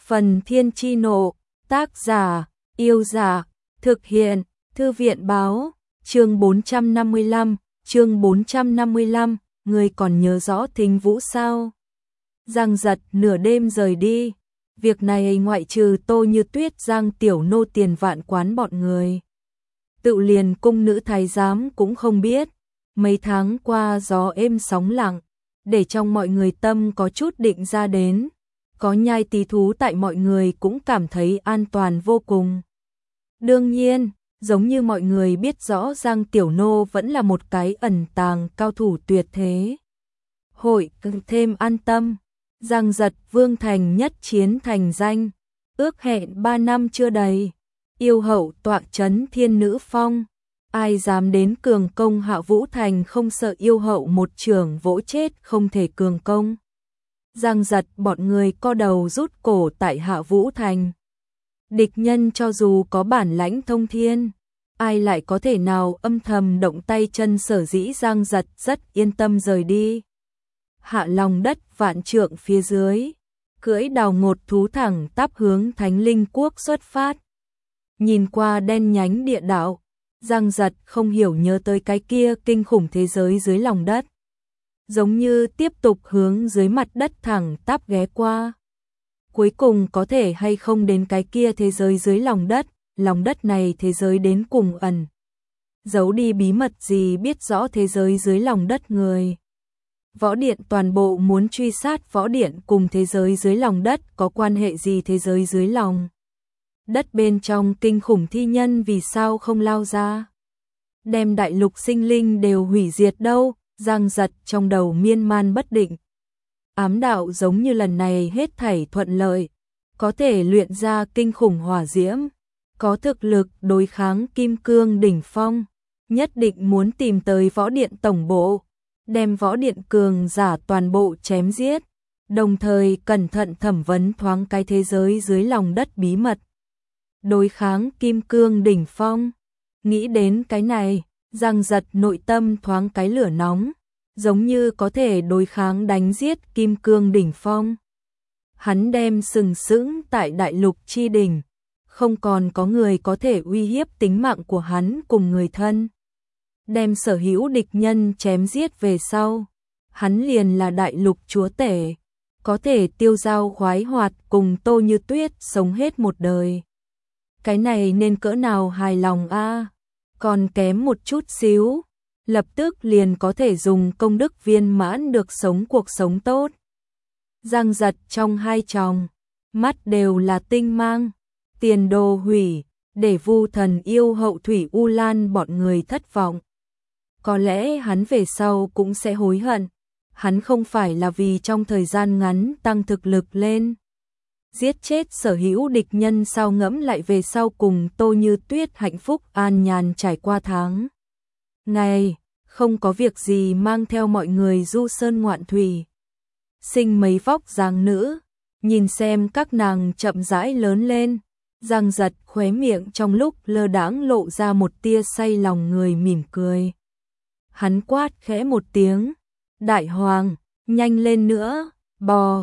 Phần Thiên Chi Nộ, tác giả, Yêu Giả, thực hiện, Thư viện Báo, chương 455, người còn nhớ rõ Thính Vũ sao? Giang Giật nửa đêm rời đi, việc này ngoại trừ Tô Như Tuyết, Giang Tiểu Nô, Tiền Vạn Quán bọn người. Tự liền cung nữ thái giám cũng không biết, mấy tháng qua gió êm sóng lặng, để trong mọi người tâm có chút định ra đến. Có nhai tí thú tại mọi người cũng cảm thấy an toàn vô cùng. Đương nhiên, giống như mọi người biết rõ Giang Tiểu Nô vẫn là một cái ẩn tàng cao thủ tuyệt thế. Hội càng thêm an tâm, Giang Giật Vương Thành nhất chiến thành danh, ước hẹn 3 năm chưa đầy, yêu hậu tọa chấn Thiên Nữ Phong. Ai dám đến cường công Hạ Vũ Thành không sợ yêu hậu một chưởng vỗ chết không thể cường công. Giang Giật bọn người co đầu rút cổ tại Hạ Vũ Thành. Địch nhân cho dù có bản lãnh thông thiên, ai lại có thể nào âm thầm động tay chân, sở dĩ Giang Giật rất yên tâm rời đi. Hạ lòng đất vạn trượng phía dưới, cưỡi đào ngột thú thẳng tắp hướng Thánh Linh Quốc xuất phát. Nhìn qua đen nhánh địa đạo, Giang Giật không hiểu nhớ tới cái kia kinh khủng thế giới dưới lòng đất. Giống như tiếp tục hướng dưới mặt đất thẳng tắp ghé qua. Cuối cùng có thể hay không đến cái kia thế giới dưới lòng đất này thế giới đến cùng ẩn. Giấu đi bí mật gì, biết rõ thế giới dưới lòng đất người. Võ Điện toàn bộ muốn truy sát Võ Điện cùng thế giới dưới lòng đất có quan hệ gì, thế giới dưới lòng đất bên trong kinh khủng thi nhân vì sao không lao ra. Đem đại lục sinh linh đều hủy diệt đâu. Giang Giật trong đầu miên man bất định. Ám đạo giống như lần này hết thảy thuận lợi, có thể luyện ra kinh khủng hỏa diễm, có thực lực đối kháng kim cương đỉnh phong, nhất định muốn tìm tới Võ Điện tổng bộ, đem Võ Điện cường giả toàn bộ chém giết, đồng thời cẩn thận thẩm vấn thoáng cái thế giới dưới lòng đất bí mật, đối kháng kim cương đỉnh phong. Nghĩ đến cái này, Giang Giật nội tâm thoáng cái lửa nóng, giống như có thể đối kháng đánh giết kim cương đỉnh phong. Hắn đem sừng sững tại đại lục chi đỉnh, không còn có người có thể uy hiếp tính mạng của hắn cùng người thân. Đem sở hữu địch nhân chém giết về sau, hắn liền là đại lục chúa tể, có thể tiêu dao khoái hoạt cùng Tô Như Tuyết sống hết một đời. Cái này nên cỡ nào hài lòng a? Còn kém một chút xíu, lập tức liền có thể dùng công đức viên mãn được sống cuộc sống tốt. Giang Giật trong hai tròng, mắt đều là tinh mang, tiền đồ hủy, để Vu Thần yêu hậu Thủy U Lan bọn người thất vọng. Có lẽ hắn về sau cũng sẽ hối hận, hắn không phải là vì trong thời gian ngắn tăng thực lực lên, giết chết sở hữu địch nhân, sao ngẫm lại về sau cùng Tô Như Tuyết hạnh phúc an nhàn trải qua tháng ngày, không có việc gì mang theo mọi người du sơn ngoạn thủy, sinh mấy vóc dáng nữ, nhìn xem các nàng chậm rãi lớn lên. Giang Giật khóe miệng trong lúc lơ đãng lộ ra một tia say lòng người mỉm cười. Hắn quát khẽ một tiếng, Đại Hoàng, nhanh lên nữa, bò,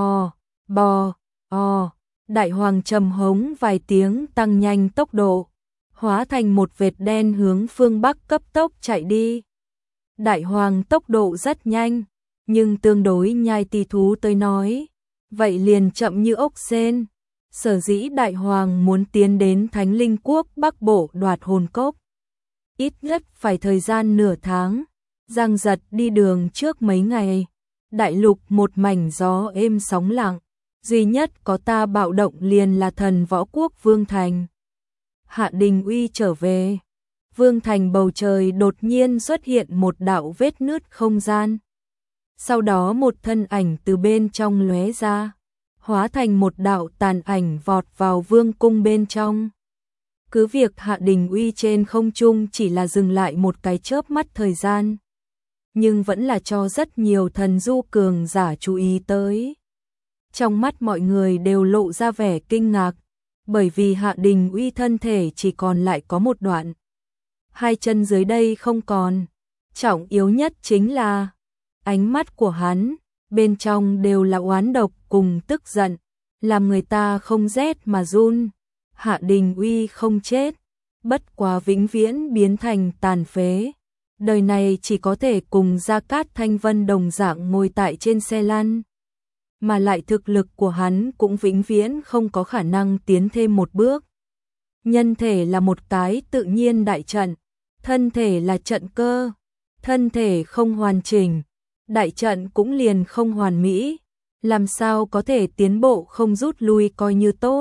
bò. Đại Hoàng trầm hống vài tiếng, tăng nhanh tốc độ, hóa thành một vệt đen hướng phương Bắc cấp tốc chạy đi. Đại Hoàng tốc độ rất nhanh, nhưng tương đối nhai tí thú tới nói, vậy liền chậm như ốc sên. Sở dĩ Đại Hoàng muốn tiến đến Thánh Linh Quốc Bắc Bộ đoạt hồn cốc, ít nhất phải thời gian nửa tháng. Giang Giật đi đường trước mấy ngày, đại lục một mảnh gió êm sóng lặng, duy nhất có ta bạo động liền là Thần Võ Quốc Vương Thành. Hạ Đình Uy trở về, Vương Thành bầu trời đột nhiên xuất hiện một đạo vết nứt không gian. Sau đó một thân ảnh từ bên trong lóe ra, hóa thành một đạo tàn ảnh vọt vào vương cung bên trong. Cứ việc Hạ Đình Uy trên không trung chỉ là dừng lại một cái chớp mắt thời gian, nhưng vẫn là cho rất nhiều thần du cường giả chú ý tới. Trong mắt mọi người đều lộ ra vẻ kinh ngạc, bởi vì Hạ Đình Uy thân thể chỉ còn lại có một đoạn, hai chân dưới đây không còn. Trọng yếu nhất chính là ánh mắt của hắn, bên trong đều là oán độc cùng tức giận, làm người ta không rét mà run. Hạ Đình Uy không chết, bất quá vĩnh viễn biến thành tàn phế. Đời này chỉ có thể cùng Gia Cát Thanh Vân đồng dạng ngồi tại trên xe lăn. Mà lại thực lực của hắn cũng vĩnh viễn không có khả năng tiến thêm một bước. Nhân thể là một cái tự nhiên đại trận, thân thể là trận cơ, thân thể không hoàn chỉnh, đại trận cũng liền không hoàn mỹ, làm sao có thể tiến bộ không rút lui coi như tốt.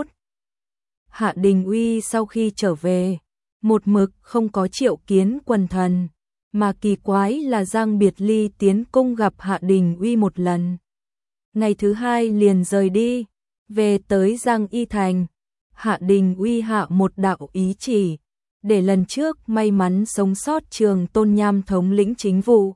Hạ Đình Uy sau khi trở về, một mực không có triệu kiến quần thần, mà kỳ quái là Giang Biệt Ly tiến cung gặp Hạ Đình Uy một lần. Ngày thứ hai liền rời đi, về tới Giang Y Thành. Hạ Đình Uy hạ một đạo ý chỉ, để lần trước may mắn sống sót Trường Tôn Nham thống lĩnh chính vụ.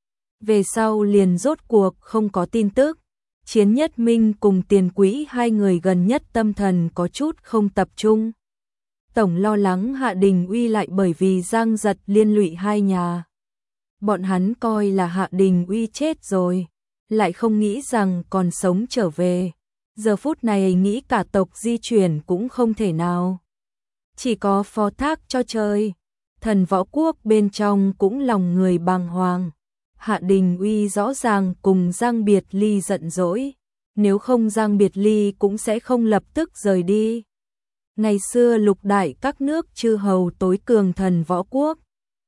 Về sau liền rốt cuộc không có tin tức, Chiến Nhất Minh cùng Tiền Quỹ hai người gần nhất tâm thần có chút không tập trung. Tổng lo lắng Hạ Đình Uy lại bởi vì Giang Giật liên lụy hai nhà. Bọn hắn coi là Hạ Đình Uy chết rồi, lại không nghĩ rằng còn sống trở về. Giờ phút này nghĩ cả tộc di chuyển cũng không thể nào. Chỉ có phó thác cho trời. Thần Võ Quốc bên trong cũng lòng người bàng hoàng. Hạ Đình Uy rõ ràng cùng Giang Biệt Ly giận dỗi. Nếu không Giang Biệt Ly cũng sẽ không lập tức rời đi. Ngày xưa lục đại các nước chư hầu tối cường Thần Võ Quốc.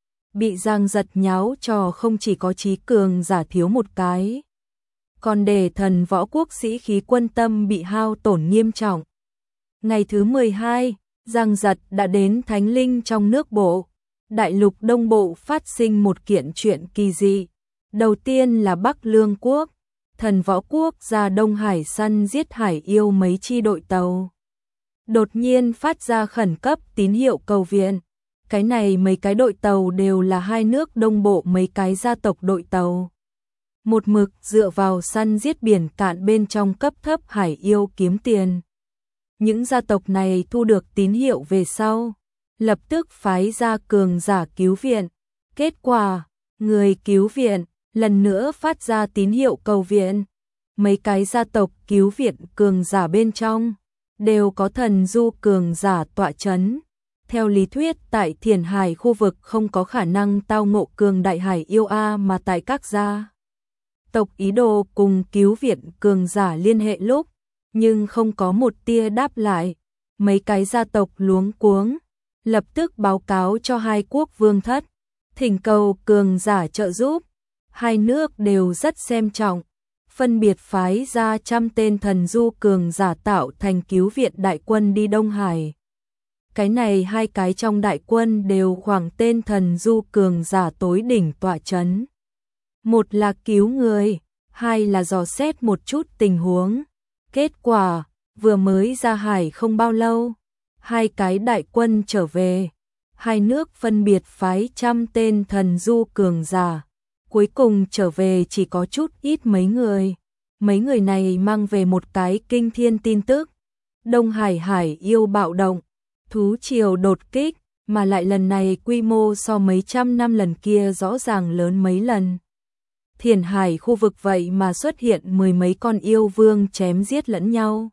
Bị Giang Giật nháo trò không chỉ có trí cường giả thiếu một cái, còn để Thần Võ Quốc sĩ khí quân tâm bị hao tổn nghiêm trọng. Ngày thứ 12, Giang Giật đã đến Thánh Linh trong nước bộ. Đại lục Đông Bộ phát sinh một kiện chuyện kỳ dị. Đầu tiên là Bắc Lương Quốc, Thần Võ Quốc ra Đông Hải săn giết hải yêu mấy chi đội tàu. Đột nhiên phát ra khẩn cấp tín hiệu cầu viện. Cái này mấy cái đội tàu đều là hai nước Đông Bộ mấy cái gia tộc đội tàu. Một mực dựa vào săn giết biển cạn bên trong cấp thấp hải yêu kiếm tiền. Những gia tộc này thu được tín hiệu về sau, lập tức phái ra cường giả cứu viện. Kết quả, người cứu viện lần nữa phát ra tín hiệu cầu viện. Mấy cái gia tộc cứu viện cường giả bên trong đều có thần du cường giả tọa chấn. Theo lý thuyết tại Thiền Hải khu vực không có khả năng tao ngộ cường đại hải yêu A, mà tại các gia tộc ý đồ cùng cứu viện cường giả liên hệ lúc, nhưng không có một tia đáp lại. Mấy cái gia tộc luống cuống, lập tức báo cáo cho hai quốc vương thất, thỉnh cầu cường giả trợ giúp. Hai nước đều rất xem trọng, phân biệt phái ra 100 tên thần du cường giả tạo thành cứu viện đại quân đi Đông Hải. Cái này hai cái trong đại quân đều khoảng tên thần du cường giả tối đỉnh tọa chấn. Một là cứu người, hai là dò xét một chút tình huống. Kết quả, vừa mới ra hải không bao lâu, hai cái đại quân trở về. Hai nước phân biệt phái 100 tên thần du cường giả. Cuối cùng trở về chỉ có chút ít mấy người. Mấy người này mang về một cái kinh thiên tin tức. Đông Hải hải yêu bạo động, thú triều đột kích, mà lại lần này quy mô so mấy trăm năm lần kia rõ ràng lớn mấy lần. Thiền Hải khu vực vậy mà xuất hiện 10 mấy con yêu vương chém giết lẫn nhau.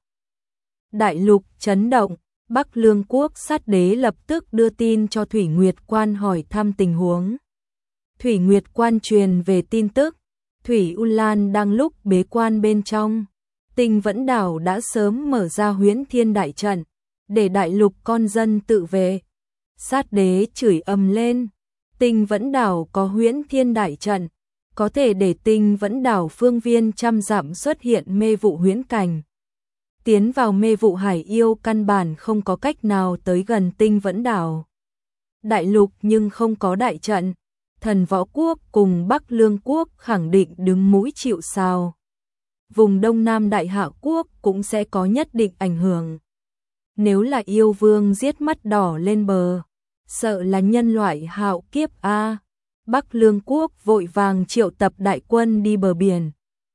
Đại lục chấn động, Bắc Lương Quốc sát đế lập tức đưa tin cho Thủy Nguyệt Quan hỏi thăm tình huống. Thủy Nguyệt Quan truyền về tin tức, Thủy U Lan đang lúc bế quan bên trong. Tinh Vẫn Đảo đã sớm mở ra Huyễn Thiên đại trận, để đại lục con dân tự vệ. Sát đế chửi ầm lên, Tinh Vẫn Đảo có Huyễn Thiên đại trận, có thể để Tinh Vẫn Đảo phương viên 100 dặm xuất hiện mê vụ huyễn cảnh. Tiến vào mê vụ hải yêu căn bản không có cách nào tới gần Tinh Vẫn Đảo. Đại lục nhưng không có đại trận, Thần Võ Quốc cùng Bắc Lương Quốc khẳng định đứng mũi chịu sào. Vùng Đông Nam Đại Hạ Quốc cũng sẽ có nhất định ảnh hưởng. Nếu là yêu vương giết mắt đỏ lên bờ, sợ là nhân loại hạo kiếp A. Bắc Lương Quốc vội vàng triệu tập đại quân đi bờ biển.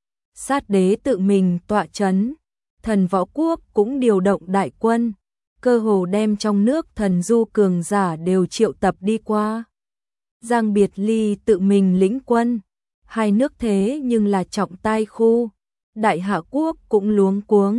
Sát đế tự mình tọa chấn, Thần Võ Quốc cũng điều động đại quân, cơ hồ đem trong nước thần du cường giả đều triệu tập đi qua. Giang Biệt Ly tự mình lĩnh quân, hai nước thế nhưng là trọng tai khu. Đại Hạ Quốc cũng luống cuống,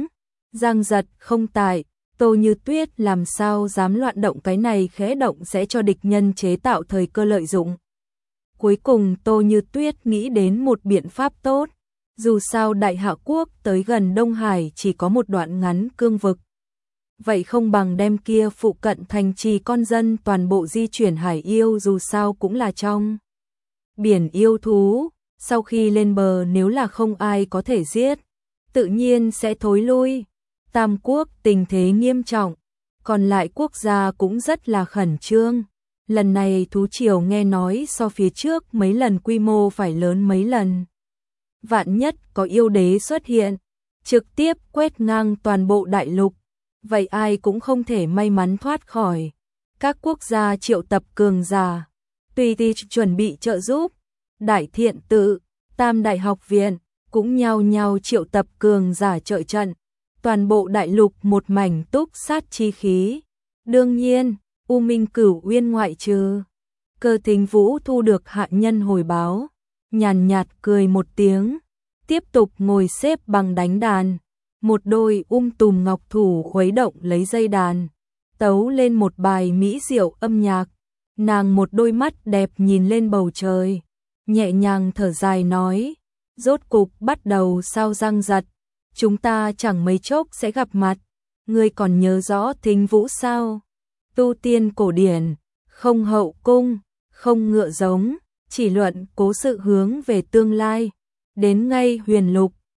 Giang Giật không tại, Tô Như Tuyết làm sao dám loạn động, cái này khẽ động sẽ cho địch nhân chế tạo thời cơ lợi dụng. Cuối cùng Tô Như Tuyết nghĩ đến một biện pháp tốt, dù sao Đại Hạ Quốc tới gần Đông Hải chỉ có một đoạn ngắn cương vực. Vậy không bằng đem kia phụ cận thành trì con dân toàn bộ di chuyển hải yêu, dù sao cũng là trong biển yêu thú, sau khi lên bờ nếu là không ai có thể giết, tự nhiên sẽ thối lui. Tam quốc tình thế nghiêm trọng, còn lại quốc gia cũng rất là khẩn trương. Lần này thú triều nghe nói so phía trước mấy lần quy mô phải lớn mấy lần. Vạn nhất có yêu đế xuất hiện, trực tiếp quét ngang toàn bộ đại lục, vậy ai cũng không thể may mắn thoát khỏi. Các quốc gia triệu tập cường giả, tùy chuẩn bị trợ giúp. Đại Thiện Tự, Tam Đại Học Viện cũng nhao nhao triệu tập cường giả trợ trận. Toàn bộ đại lục một mảnh túc sát chi khí. Đương nhiên, U Minh Cửu Uyên ngoại trừ. Cơ Thính Vũ thu được hạ nhân hồi báo, nhàn nhạt cười một tiếng, tiếp tục ngồi xếp bằng đánh đàn. Một đôi tùm ngọc thủ khuấy động lấy dây đàn, tấu lên một bài mỹ diệu âm nhạc. Nàng một đôi mắt đẹp nhìn lên bầu trời, nhẹ nhàng thở dài nói, rốt cục bắt đầu sao Giang Giật, chúng ta chẳng mấy chốc sẽ gặp mặt. Ngươi còn nhớ rõ Thính Vũ sao? Tu tiên cổ điển, không hậu cung, không ngựa giống, chỉ luận cố sự hướng về tương lai. Đến ngay huyền lục,